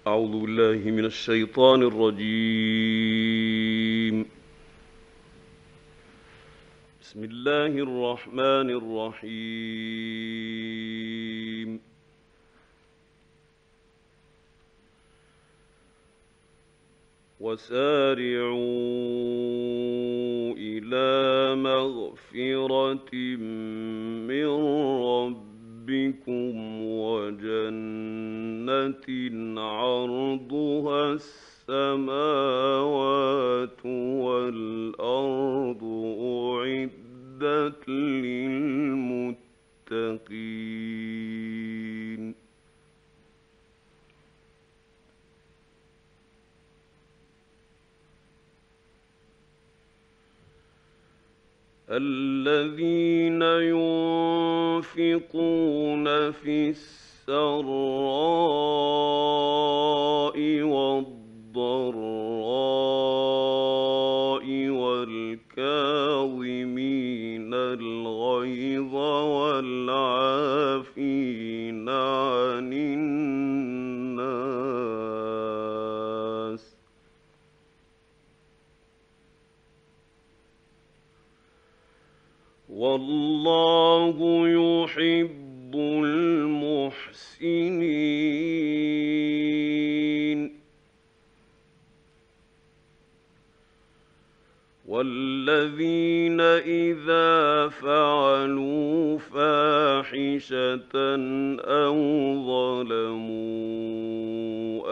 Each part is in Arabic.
أعوذ بالله من الشيطان الرجيم. بسم الله الرحمن الرحيم. وسارعوا إلى مغفرة من ربكم وجنة عرضها السماوات والأرض أعدت للمتقين. الذين ينفقون في السراء والضراء والكاظمين الغيظ والعافين عن الناس والله يحب المحسنين. والذين إذا فعلوا فاحشة أو ظلموا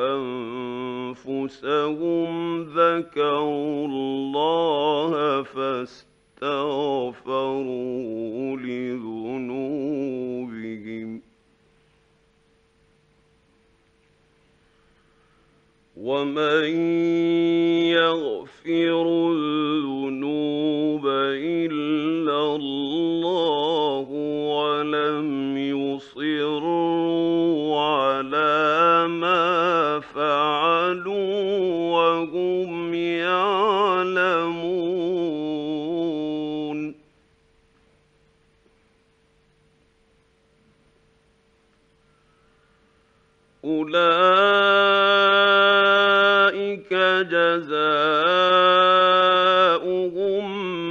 أنفسهم ذكروا الله فاستغفروا لذنوبهم ومن يغفر الذنوب إلا الله ولم يصروا على ما فعلوا وهم يعلمون أولئك جزاؤهم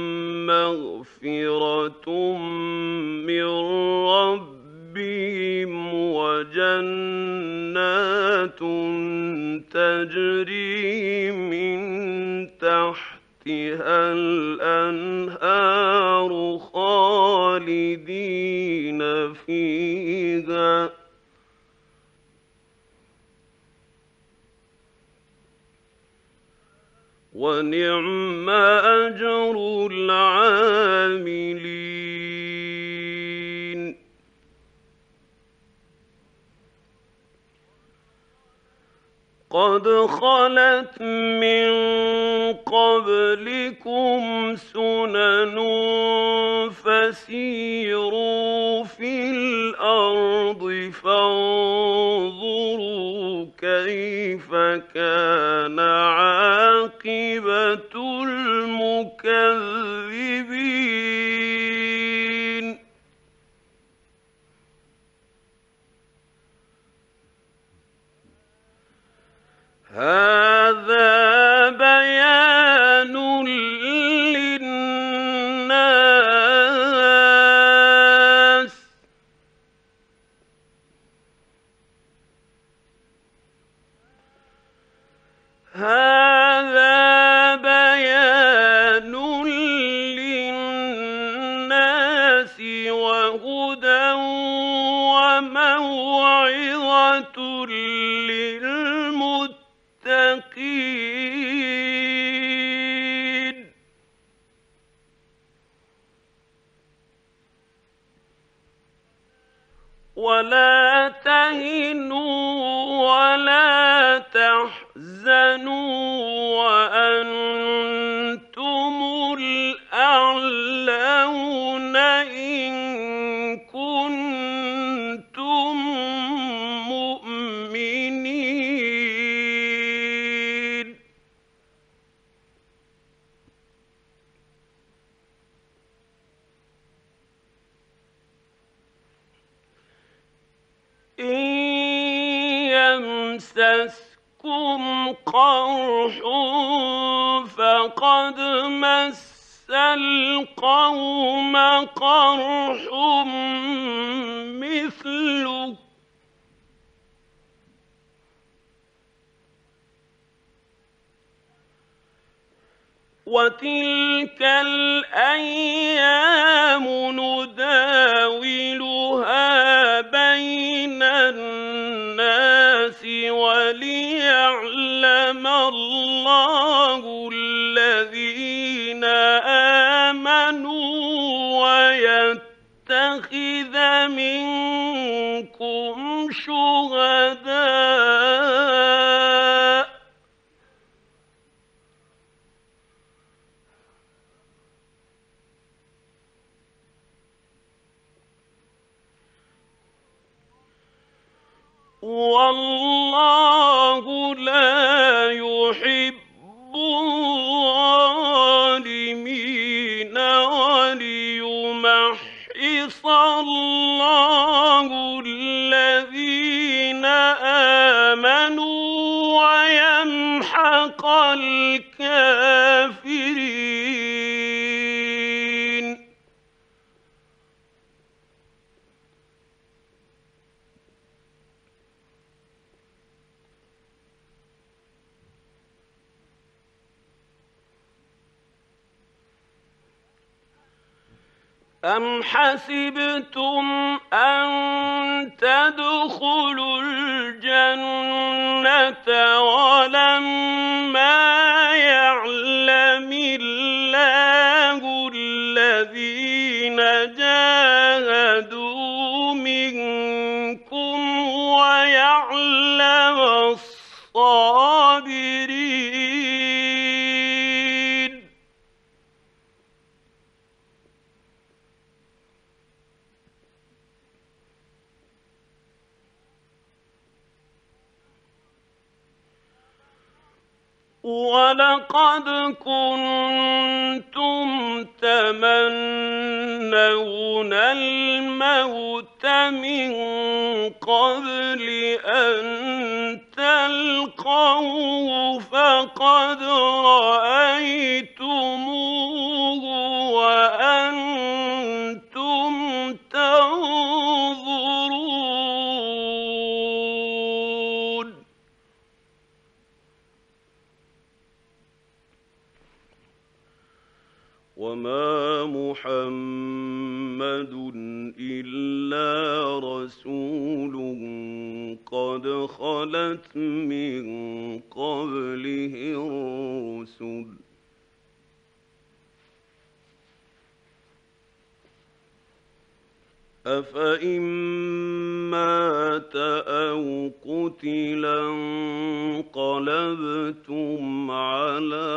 مغفرة من ربهم وجنات تجري من تحتها الأنهار خالدين فيها ونعم أجر العاملين. قد خلت من قبلكم سنن فسيروا في الأرض فانظروا كيف كان عاقبة المكذبين. هذا بيان للناس وهدى وموعظة للمتقين. ولا تهنوا ولا تحزنوا وأنتم الأعلون إن كنتم مؤمنين. إن يمسسكم قرح فقد مس القوم قرح مثله وتلك الأيام نداولها بين الناس وليعلم الله الذين آمنوا ويتخذ منكم شهداء والله لا يحب الظالمين وليمحص الله الذين آمنوا ويمحق الكافرين أم حسبتم أن تدخلوا الجنة ولما يعلم الله الذين جاهدوا منكم ويعلم الصابرين ولقد كنتم تمنون الموت من قبل أن تلقوه فقد رأيتموه وأنتم تنظرون وما محمد إلا رسول قد خلت من قبله الرسل أفإن مات أو قتلا انقلبتم على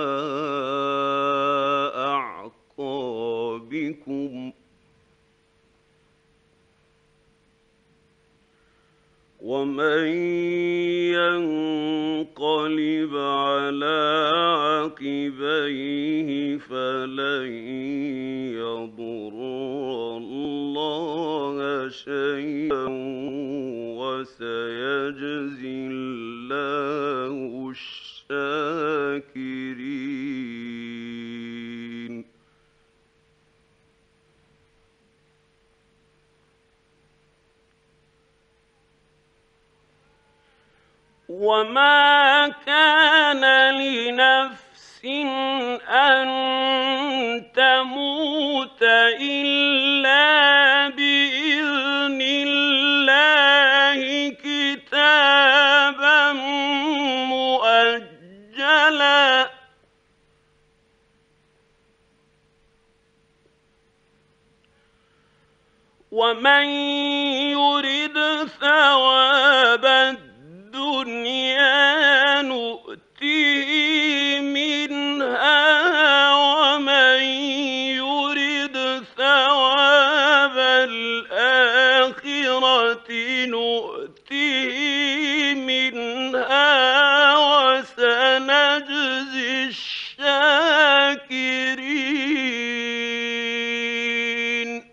أعقابكم ومن ينقلب على عقبيه فلن يضر الله شيئا وسيجزي الله الشاكرين وما كان لنفس أن تموت إلا بإذن الله كتابا مؤجلا ومن يرد ثواب الدنيا نؤته منها ومن يرد ثواب الآخرة نؤته منها وسنجزي الشاكرين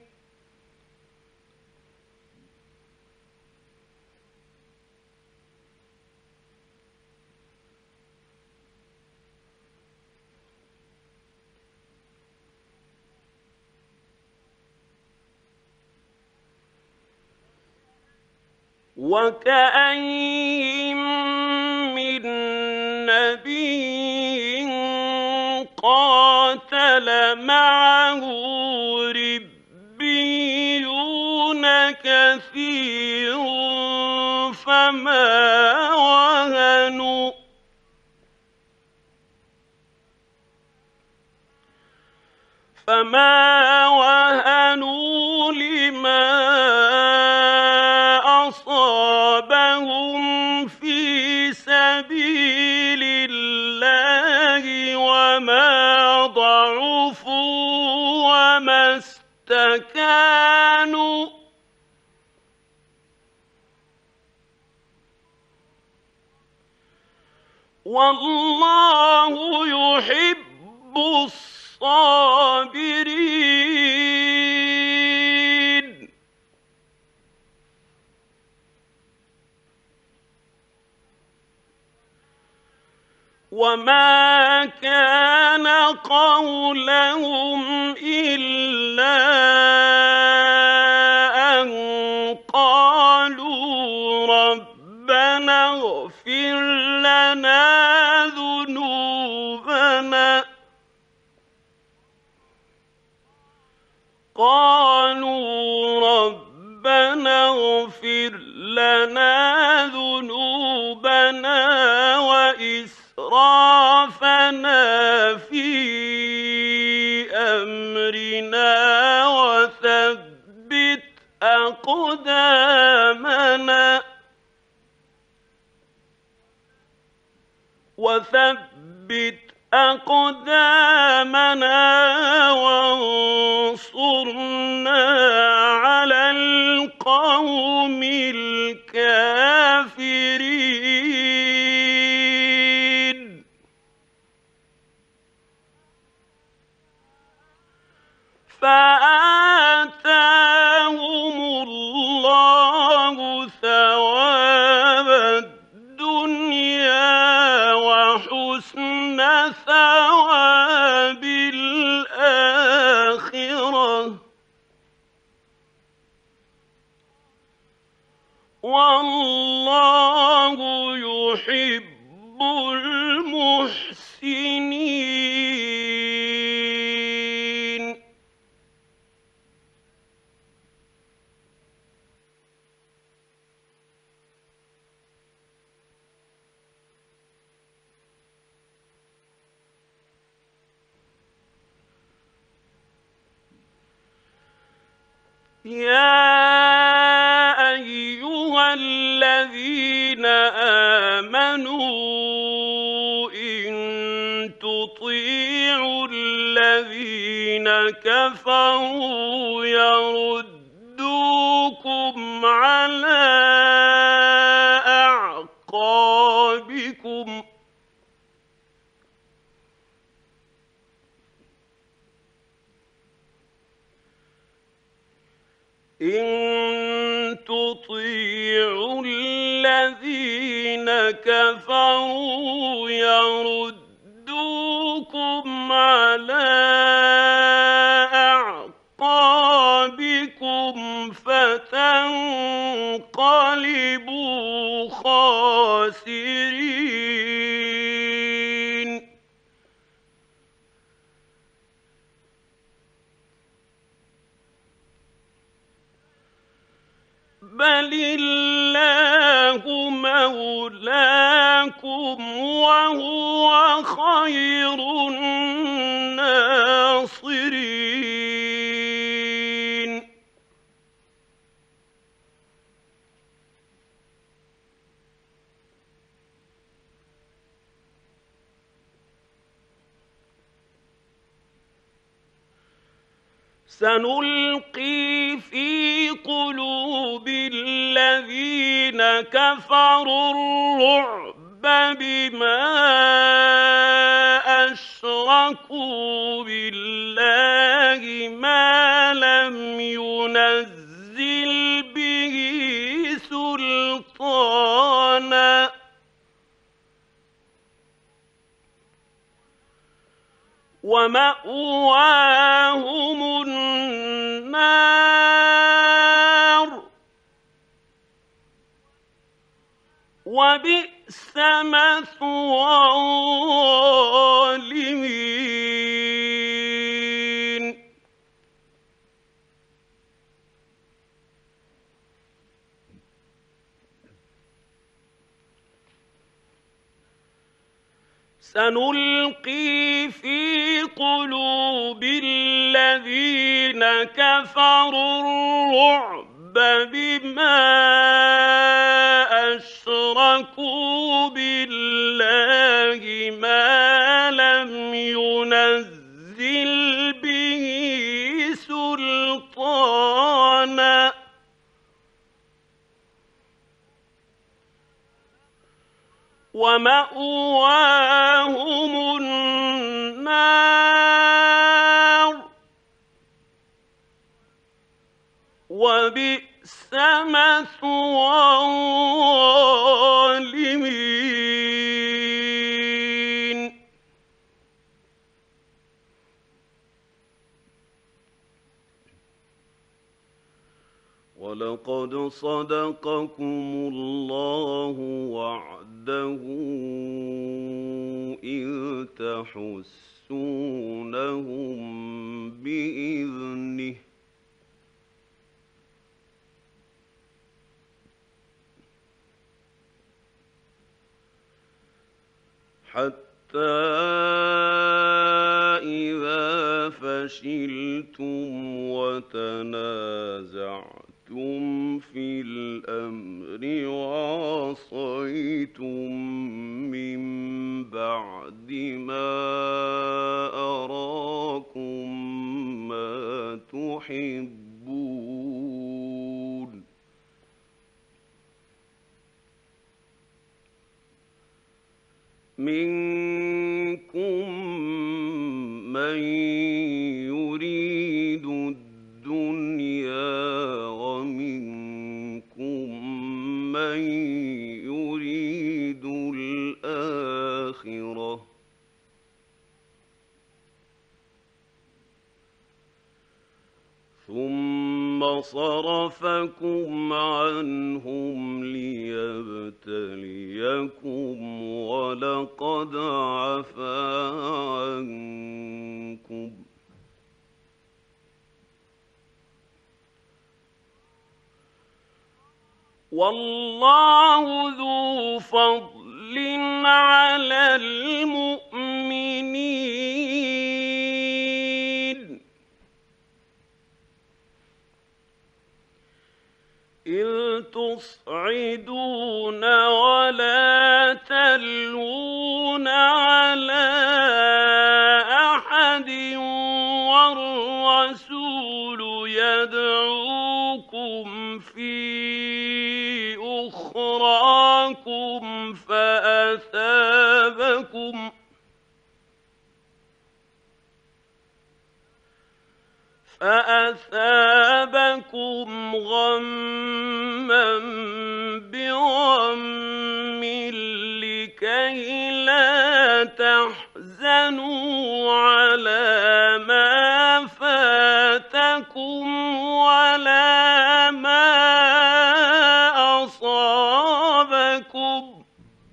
وكأين من نبي قاتل معه ربيون كثير فما وهنوا لما أصابهم في سبيل الله وما ضعفوا وما استكانوا والله يحب الصابرين. وما كان قولهم إلا أن قالوا ربنا اغفر لنا ذنوبنا وإسرافنا في أمرنا وثبت أقدامنا وانصرنا على القوم الكافرين. فآتاهم الله ثواب الدنيا وحسن ثواب الآخرة والله يحب المحسنين. يا أيها الذين آمنوا إن تطيعوا الذين كفروا يردوكم على أعقابكم إن تطيعوا الذين كفروا يردوكم على أعقابكم فتنقلبوا خاسرين. بل الله مولاكم وهو خير الناصرين. سنلقي في قلوب الذين كفروا الرعب بما أشركوا بالله ما لم ينزل به سلطانا ومأواهم النار وبئس مثوى الظالمين. سنلقي في قلوب الذين كفروا الرعب بما أشركوا بالله ما لم ينزل به سلطانا ومأواهم النار وبئس مثوى الظالمين. ولقد صدقكم الله وعده إذ تحسونهم بإذنه حتى إذا فشلتم وتنازعتم في الأمر وعصيتم من بعد ما أراكم ما تحبون منكم من يريد الدنيا ومنكم من يريد الآخرة ثم صرفكم عنهم ليبتليكم ولقد عفا عنكم والله ذو فضل على المؤمنين إذ تصعدون ولا تلوون على أحد والرسول يدعوكم في أخراكم فأثابكم غما بغم لكي لا تحزنوا على ما فاتكم ولا ما أصابكم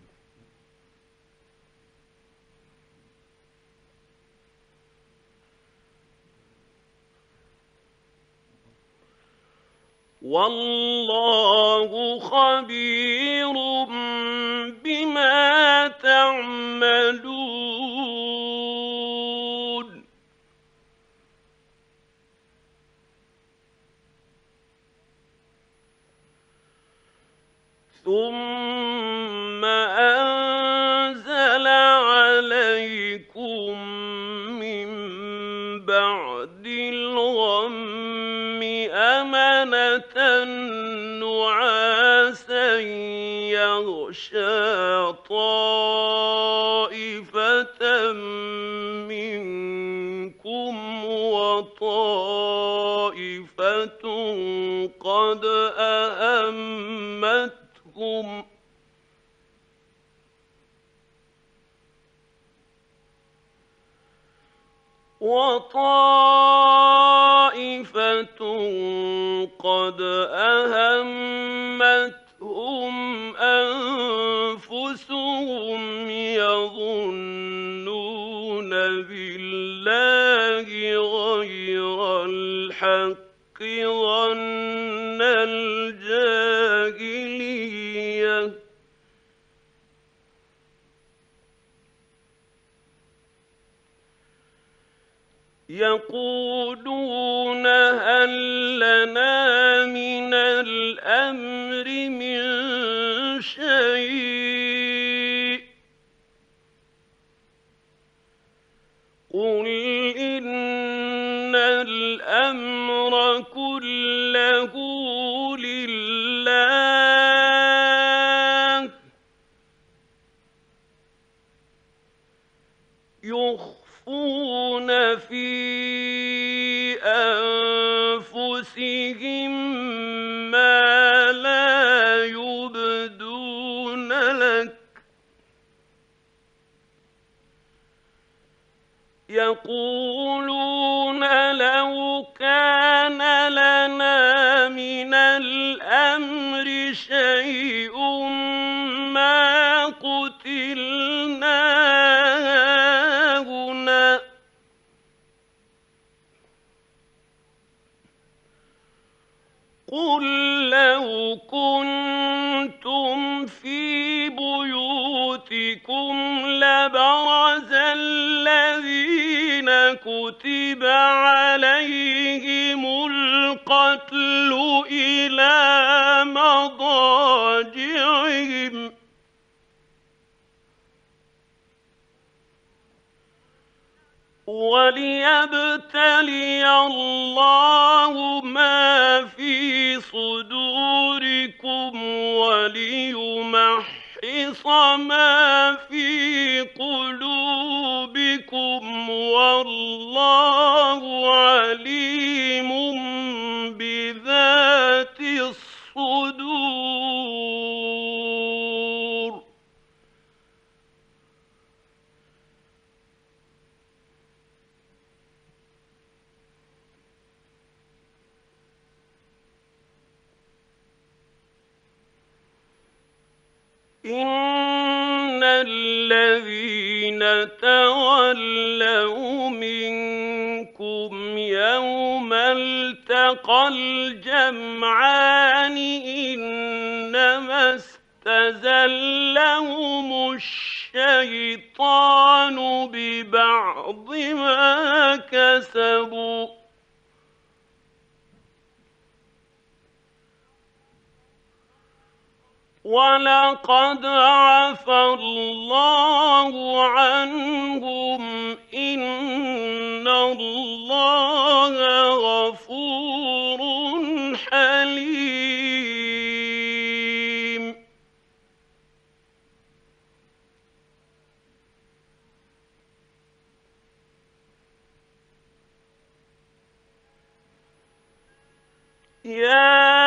والله خبير بما تعملون ثم أنزل عليكم من بعد الغم أمنة نعاسا يغشى طائفة منكم وطائفة قد أهمتهم أنفسهم هم يظنون بالله غير الحق ظن الجاهلية يقولون هل لنا من الأمر من شيء قل إن الأمر كله لله يخفون في أنفسهم ما لا يبدون لك يقولون لو كان لنا من الأمر شيء ما قتلنا هاهنا قل لو كنتم في بيوتكم لبرز الذين كتب عليهم القتل إلى مضاجعهم وليبتلي الله ما في صدوركم وليمحص ما في قلوبكم والله عليم بذات الصدور إن الذين تولوا منكم يوم التقى الجمعان إنما استزلهم الشيطان ببعض ما كسبوا ولقد عفى الله عنهم إن الله غفور حليم يا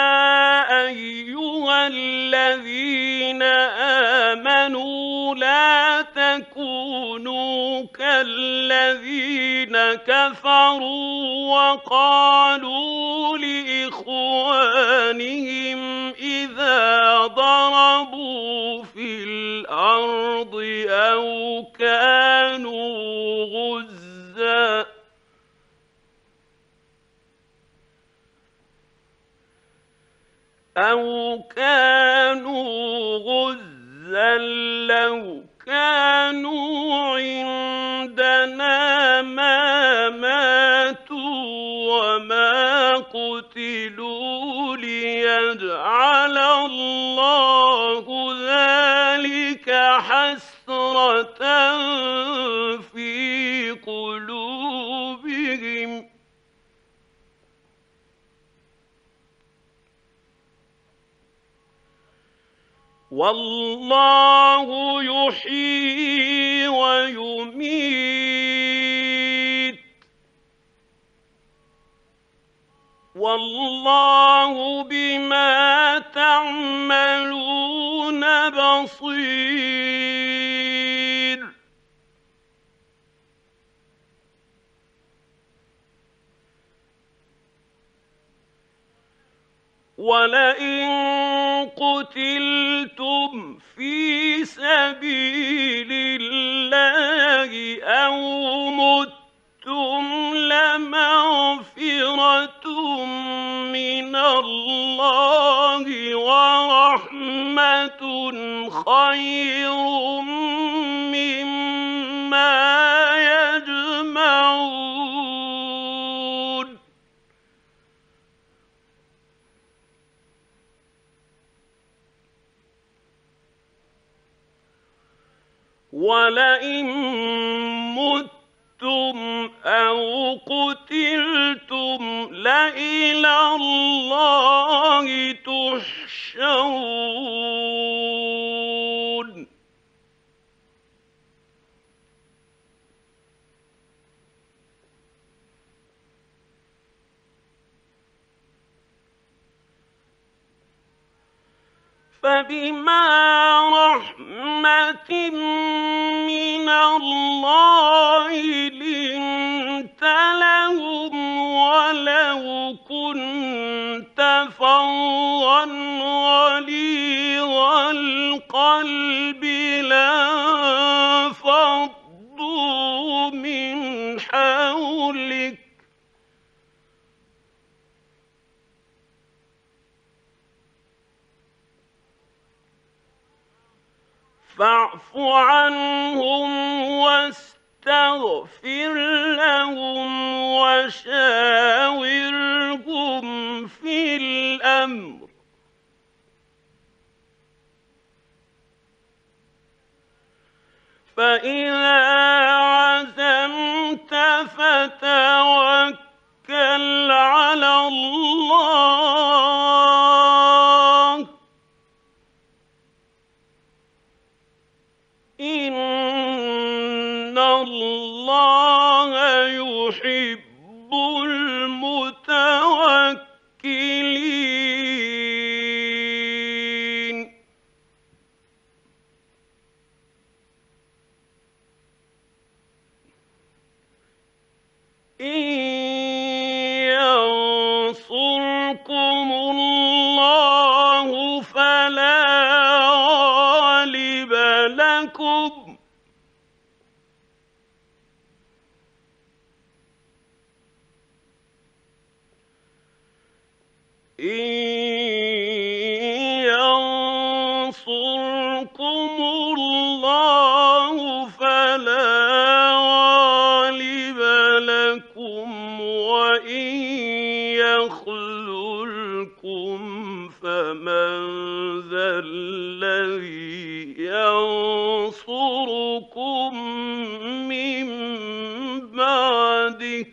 أيها الذين آمنوا لا تكونوا كالذين كفروا وقالوا لإخوانهم إذا ضربوا في الأرض أو كانوا غزاً لو كانوا عندنا ما ماتوا وما قتلوا ليجعل الله ذلك حسرة في قلوبهم والله يحيي ويميت والله بما تعملون بصير ولئن قتلتم في سبيل وَلَئِن مُّتُّمْ أَوْ قُتِلْتُمْ لَإِلَى اللَّهِ تُحْشَرُونَ فَبِمَا رَحْمَةٍ مِّنَ اللَّهِ لِنتَ لَهُمْ وَلَوْ كُنتَ فَظًّا غَلِيظَ الْقَلْبِ لَانفَضُّوا مِنْ حَوْلِكَ فاعف عنهم واستغفر لهم وشاورهم في الأمر فإذا عزمت فتوكل على الله إِنَّ اللَّهَ يُحِبُّ الْمُتَوَكِّلِينَ إِن يَنصُرْكُمُ اللَّهُ فَلَا غَالِبَ لَكُمْ إِن يَنصُرْكُمُ اللَّهُ فَلَا غَالِبَ لَكُمْ وَإِن يَخْذُلْكُمْ فَمَن ذَا الَّذِي يَنصُرُكُم مِّن بَعْدِهِ ۗ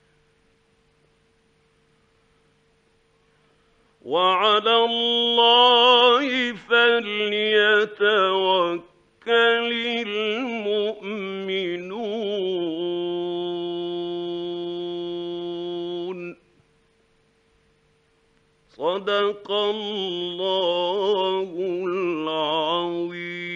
وَعَلَى اللَّهِ فَلْيَتَوَكَّلِ الْمُؤْمِنُونَ صدق الله العظيم.